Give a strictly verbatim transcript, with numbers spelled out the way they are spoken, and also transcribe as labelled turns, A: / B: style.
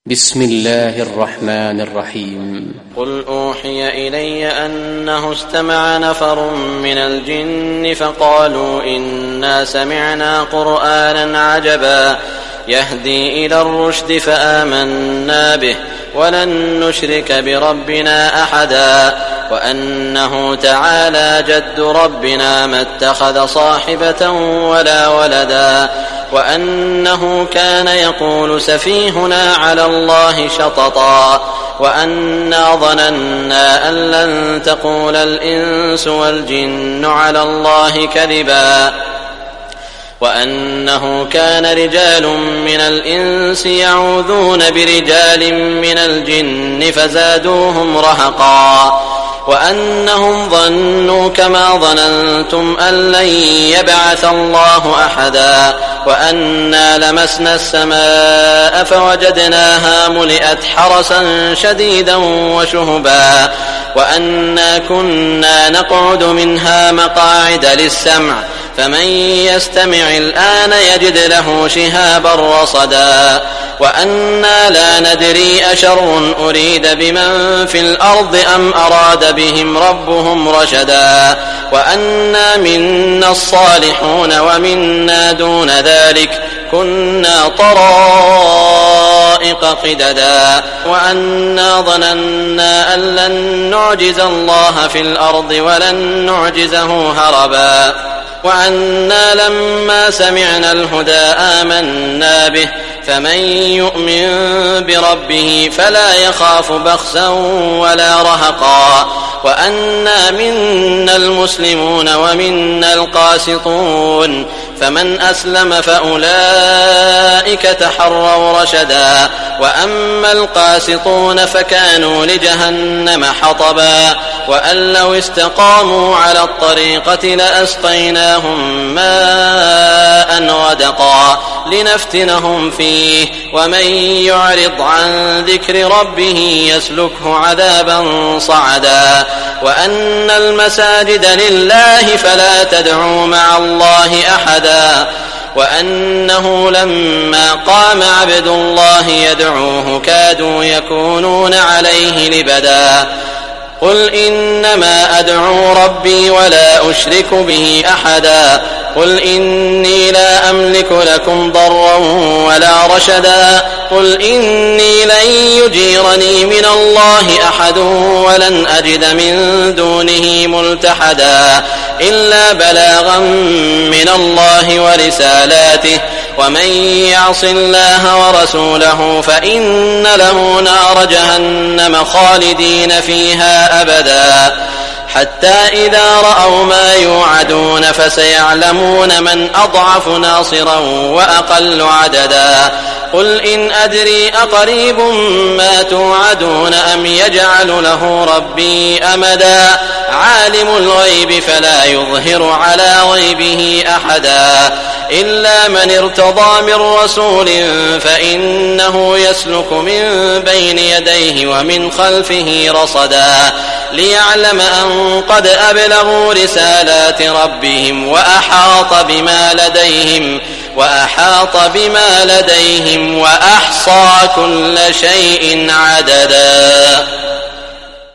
A: بسم الله الرحمن الرحيم
B: قل أوحي إلي أنه استمع نفر من الجن فقالوا إنا سمعنا قرآنا عجبا يهدي إلى الرشد فآمنا به ولن نشرك بربنا أحدا وأنه تعالى جد ربنا ما اتخذ صاحبة ولا ولدا وأنه كان يقول سفيهنا على الله شططا وأنا ظننا أن لن تقول الإنس والجن على الله كذبا وأنه كان رجال من الإنس يعوذون برجال من الجن فزادوهم رهقا وأنهم ظنوا كما ظننتم أن لن يبعث الله أحدا وأنا لمسنا السماء فوجدناها ملئت حرسا شديدا وشهبا وأنا كنا نقعد منها مقاعد للسمع فمن يستمع الآن يجد له شهابا رصدا وأنا لا ندري أشر أريد بمن في الأرض أم أراد بهم ربهم رشدا وأنا منا الصالحون ومنا دون ذلك كنا طرائق قددا وأنا ظننا أن لن نعجز الله في الأرض ولن نعجزه هربا وأنا لما سمعنا الهدى آمنا به فمن يؤمن بربه فلا يخاف بخسا ولا رهقا وأنا منا المسلمون ومنا القاسطون فمن أسلم فأولئك تحروا رشدا وأما القاسطون فكانوا لجهنم حطبا وأن لو استقاموا على الطريقة لأسقيناهم ماء غدقا لنفتنهم فيه ومن يعرض عن ذكر ربه يسلكه عذابا صعدا وأن المساجد لله فلا تدعوا مع الله أحدا وأنه لما قام عبد الله يدعوه كادوا يكونون عليه لبدا قل إنما أدعو ربي ولا أشرك به أحدا قل إني لا أملك لكم ضرا ولا رشدا قل إني لن يجيرني من الله أحد ولن أجد من دونه ملتحدا إلا بلاغا من الله ورسالاته ومن يعص الله ورسوله فإن له نار جهنم خالدين فيها أبدا حتى إذا رأوا ما يوعدون فسيعلمون من أضعف ناصرا وأقل عددا قل إن أدري أقريب ما توعدون أم يجعل له ربي أمدا عالم الغيب فلا يظهر على غيبه أحدا إلا من ارتضى من رسول فإنه يسلك من بين يديه ومن خلفه رصدا ليعلم أن قد أبلغوا رسالات ربهم وأحاط بما لديهم وأحاط بما لديهم وأحصى كل شيء عددا.